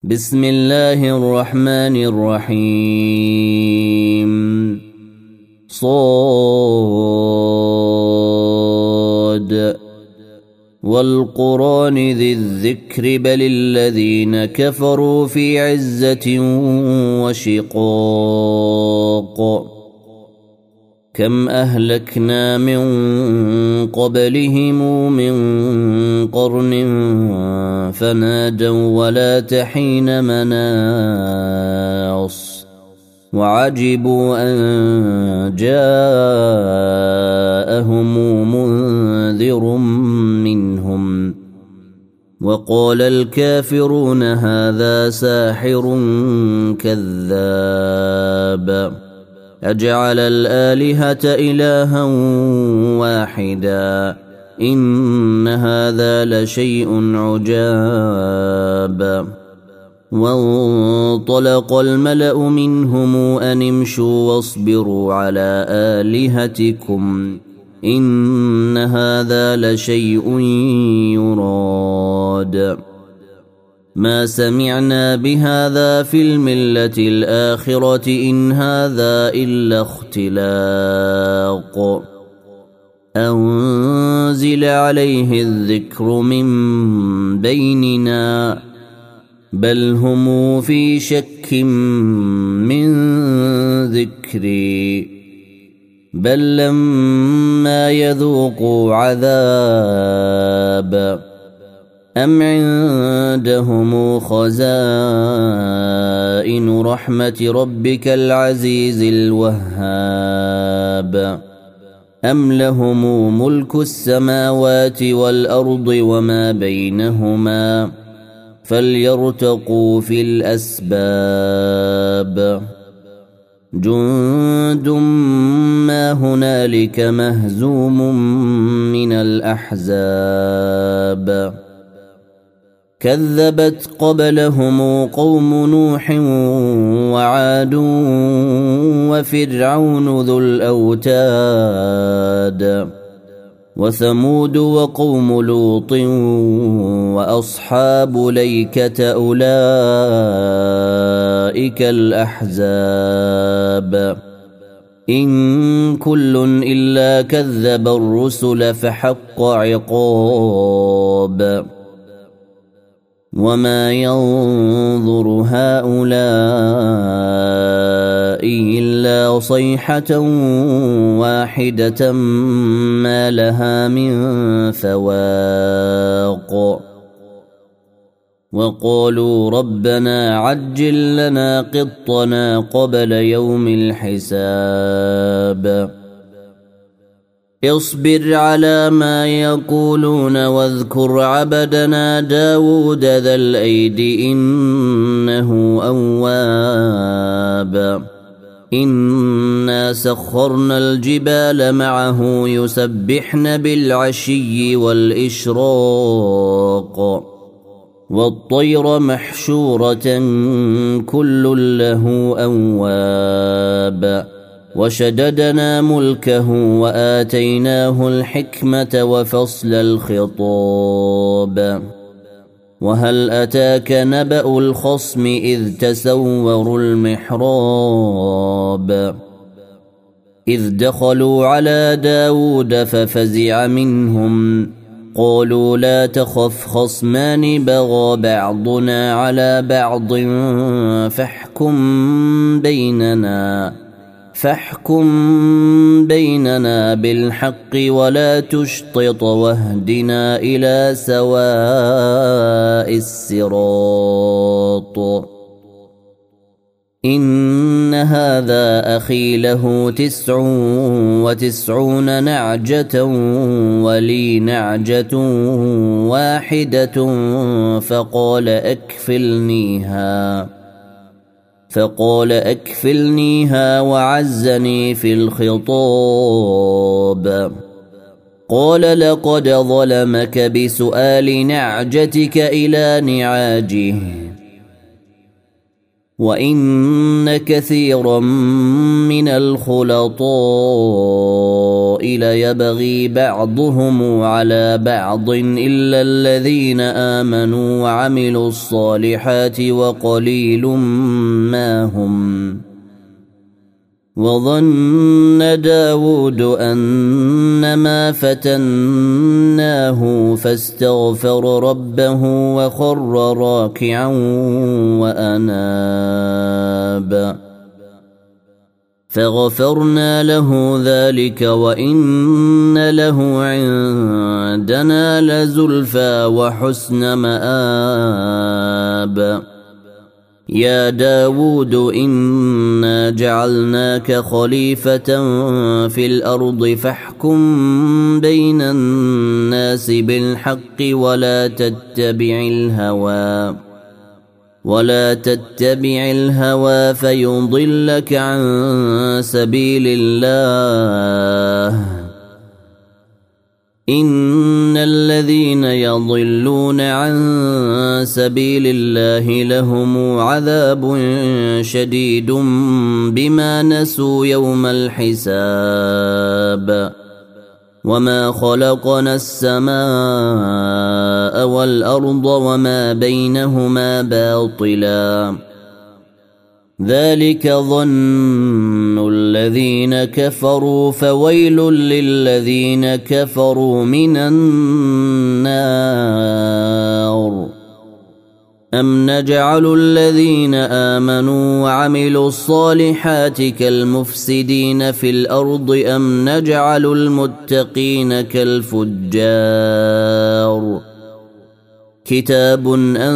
بسم الله الرحمن الرحيم صاد والقرآن ذي الذكر بل الذين كفروا في عزة وشقاق كم أهلكنا من قبلهم من قرن فنادوا ولا حين مناص وعجبوا أن جاءهم منذر منهم وقال الكافرون هذا ساحر كذاب أجعل الآلهة إلها واحدا إن هذا لشيء عجاب وانطلق الملأ منهم أن امشوا واصبروا على آلهتكم إن هذا لشيء يراد ما سمعنا بهذا في الملة الآخرة إن هذا إلا اختلاق أنزل عليه الذكر من بيننا بل هم في شك من ذكري بل لما يذوقوا عذاب أم عندهم خزائن رحمة ربك العزيز الوهاب أم لهم ملك السماوات والأرض وما بينهما فليرتقوا في الأسباب جند ما هنالك مهزوم من الأحزاب كذبت قبلهم قوم نوح وعاد وفرعون ذو الأوتاد وثمود وقوم لوط وأصحاب ليكة أولئك الأحزاب إن كل إلا كذب الرسل فحق عقاب وما ينظر هؤلاء إلا صيحة واحدة ما لها من فواق وقالوا ربنا عجل لنا قطنا قبل يوم الحساب اصبر على ما يقولون واذكر عبدنا داود ذا الأيد إنه أواب إنا سخرنا الجبال معه يسبحن بالعشي والإشراق والطير محشورة كل له أواب وشددنا ملكه وآتيناه الحكمة وفصل الخطاب وهل أتاك نبأ الخصم إذ تسوروا المحراب إذ دخلوا على داود ففزع منهم قالوا لا تخف خصمان بغى بعضنا على بعض فاحكم بيننا بالحق ولا تشطط واهدنا إلى سواء الصراط إن هذا أخي له 99 نعجة ولي نعجة واحدة فقال أكفلنيها وعزني في الخطاب قال لقد ظلمك بسؤال نعجتك إلى نعاجه وإن كثيرا من الخلطاء الفضائل يبغي بعضهم على بعض إلا الذين آمنوا وعملوا الصالحات وقليل ما هم. وظن داود أنما فتناه فاستغفر ربه وخر راكعا وأناب فغفرنا له ذلك وإن له عندنا لزلفى وحسن مآب. يا داود إنا جعلناك خليفة في الأرض فاحكم بين الناس بالحق ولا تتبع الهوى فيضلك عن سبيل الله. إن الذين يضلون عن سبيل الله لهم عذاب شديد بما نسوا يوم الحساب. وما خلقنا السماء والأرض وما بينهما باطلا ذلك ظن الذين كفروا فويل للذين كفروا من النار. أم نجعل الذين آمنوا وعملوا الصالحات كالمفسدين في الأرض أم نجعل المتقين كالفجار. كتاب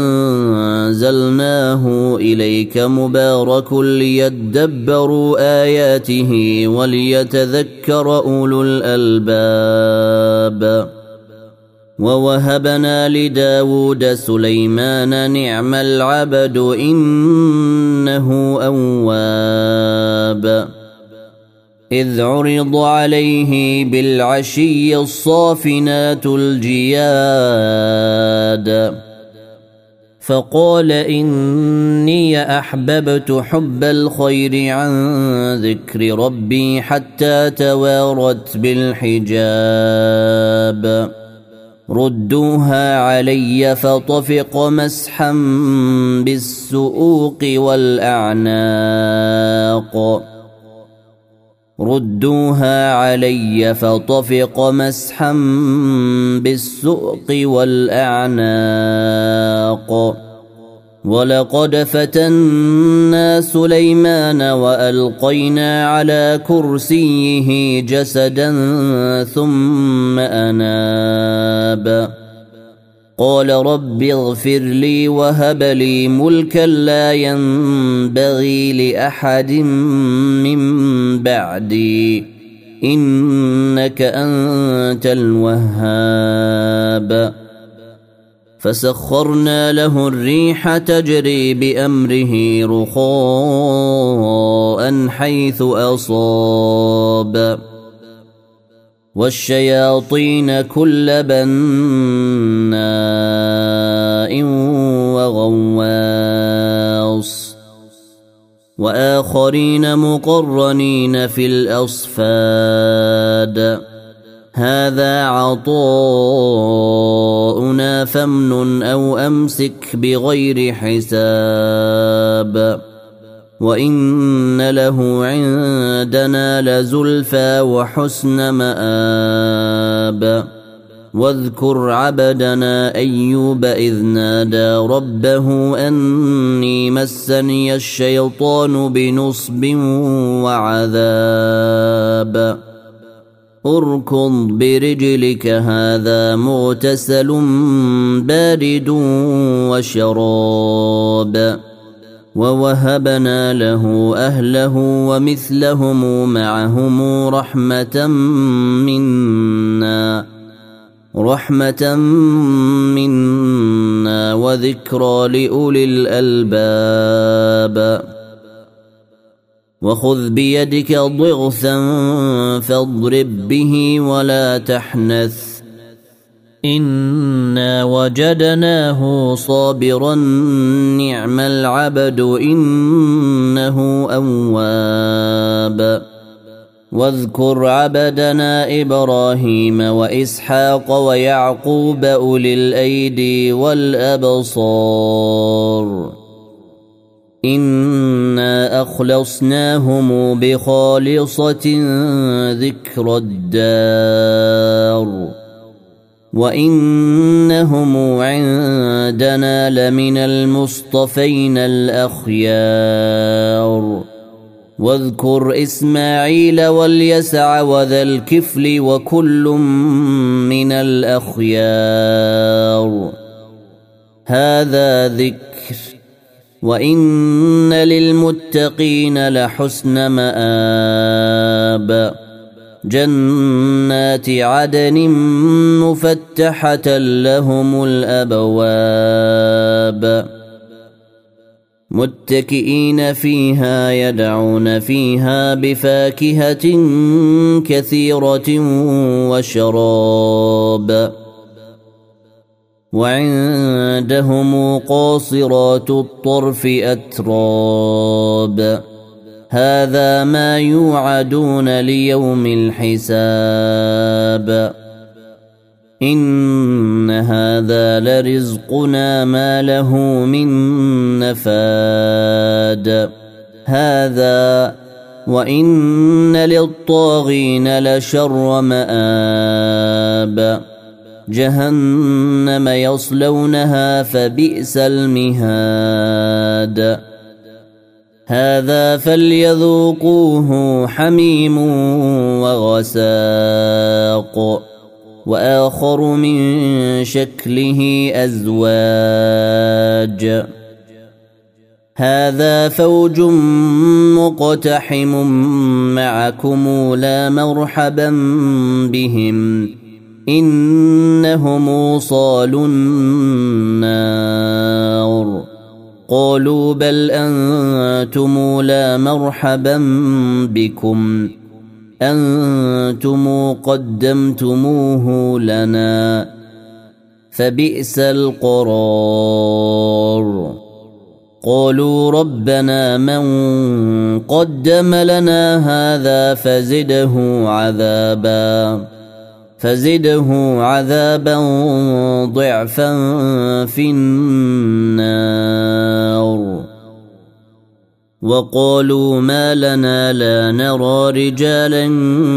أنزلناه إليك مبارك ليدبروا آياته وليتذكر أولو الألباب. ووهبنا لداود سليمان نعم العبد إنه أواب. إذ عرض عليه بالعشي الصافنات الجياد فقال إني أحببت حب الخير عن ذكر ربي حتى توارت بالحجاب. ردوها علي فطفق مسحا بالسؤوق والأعناق. ردوها علي فطفق مسحا بالسؤق والأعناق. ولقد فتنا سليمان وألقينا على كرسيه جسدا ثم أناب. قال رب اغفر لي وهب لي ملكا لا ينبغي لأحد من بعدي إنك أنت الوهاب. فسخرنا له الريح تجري بأمره رخاء حيث أصاب والشياطين كل بناء وغواص وآخرين مقرنين في الأصفاد. هذا عطاؤنا فامنن أو أمسك بغير حساب. وإن له عندنا لزلفى وحسن مآب. واذكر عبدنا أيوب إذ نادى ربه أني مسني الشيطان بنصب وعذاب. اركض برجلك هذا مغتسل بارد وشراب. ووهبنا له أهله ومثلهم معهم رحمة منا وذكرى لأولي الألباب. وخذ بيدك ضغثا فاضرب به ولا تحنث إنا وجدناه صابرا نعم العبد إنه أواب. واذكر عبدنا إبراهيم وإسحاق ويعقوب أولي الأيدي والأبصار إنا أخلصناهم بخالصة ذكر الدار وإنهم عندنا لمن المصطفين الأخيار واذكر إسماعيل واليسع وذا الكفل وكل من الأخيار هذا ذكر وإن للمتقين لحسن مآب جنات عدن مفتحة لهم الأبواب متكئين فيها يدعون فيها بفاكهة كثيرة وشراب وعندهم قاصرات الطرف أتراب هذا ما يوعدون ليوم الحساب إن هذا لرزقنا ما له من نفاد هذا وإن للطاغين لشر مآب جهنم يصلونها فبئس المهاد هذا فليذوقوه حميم وغساق وآخر من شكله أزواج هذا فوج مقتحم معكم لا مرحبا بهم إنهم صالوا النار قالوا بل أنتم لا مرحبا بكم أنتم قدمتموه لنا فبئس القرار قالوا ربنا من قدم لنا هذا فزده عذابا ضعفا في النار وقالوا ما لنا لا نرى رجالا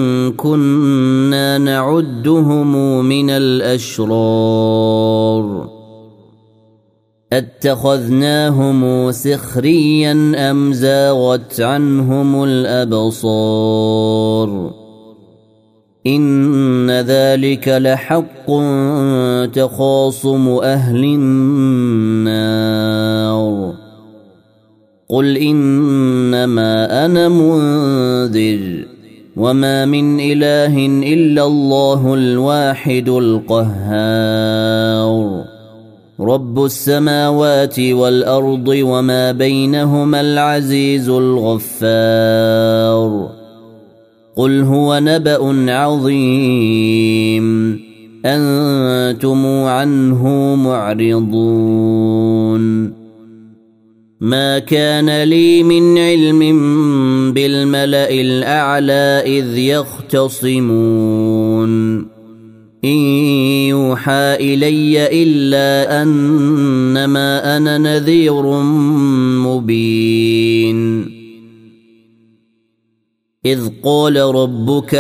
كنا نعدهم من الأشرار اتخذناهم سخريا أم زاغت عنهم الأبصار إن ذلك لحق تخاصم أهل النار قل إنما أنا منذر وما من إله إلا الله الواحد القهار رب السماوات والأرض وما بينهما العزيز الغفار قل هو نبأ عظيم أنتم عنه معرضون ما كان لي من علم بالملأ الأعلى إذ يختصمون إن يوحى إلي إلا أنما أنا نذير مبين إذ قال ربك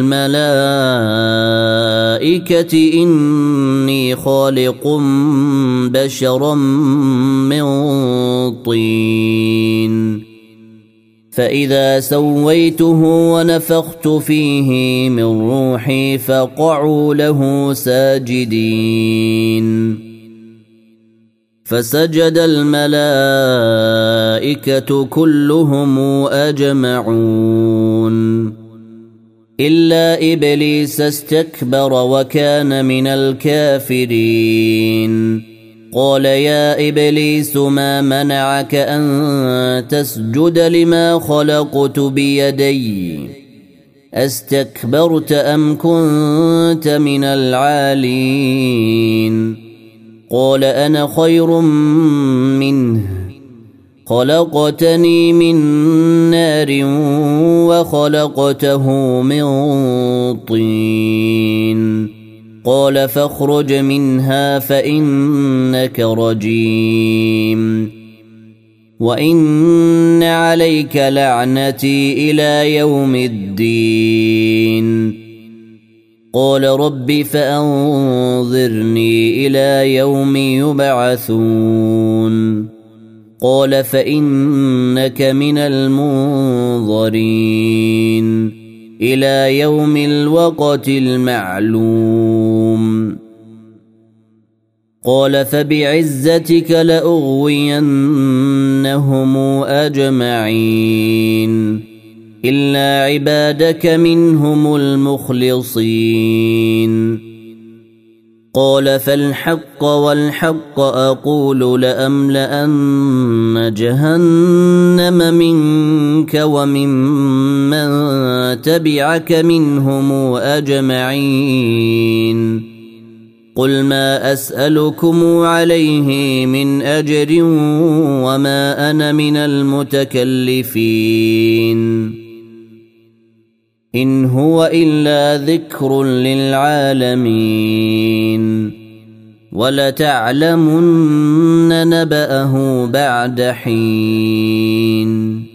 للملائكة إني خالق بشرا من طين فإذا سويته ونفخت فيه من روحي فقعوا له ساجدين فسجد الملائكة كلهم أجمعون إلا إبليس استكبر وكان من الكافرين قال يا إبليس ما منعك أن تسجد لما خلقت بيدي استكبرت أم كنت من العالين قال أنا خير منه خلقتني من نار وخلقته من طين قال فاخرج منها فإنك رجيم وإن عليك لعنتي إلى يوم الدين قال رب فأنظرني إلى يوم يبعثون قال فإنك من المنظرين إلى يوم الوقت المعلوم قال فبعزتك لأغوينهم أجمعين إلا عبادك منهم المخلصين قال فالحق والحق أقول لأملأن جهنم منك وممن تبعك منهم أجمعين قل ما أسألكم عليه من أجر وما أنا من المتكلفين إن هو إلا ذكر للعالمين ولتعلمن نبأه بعد حين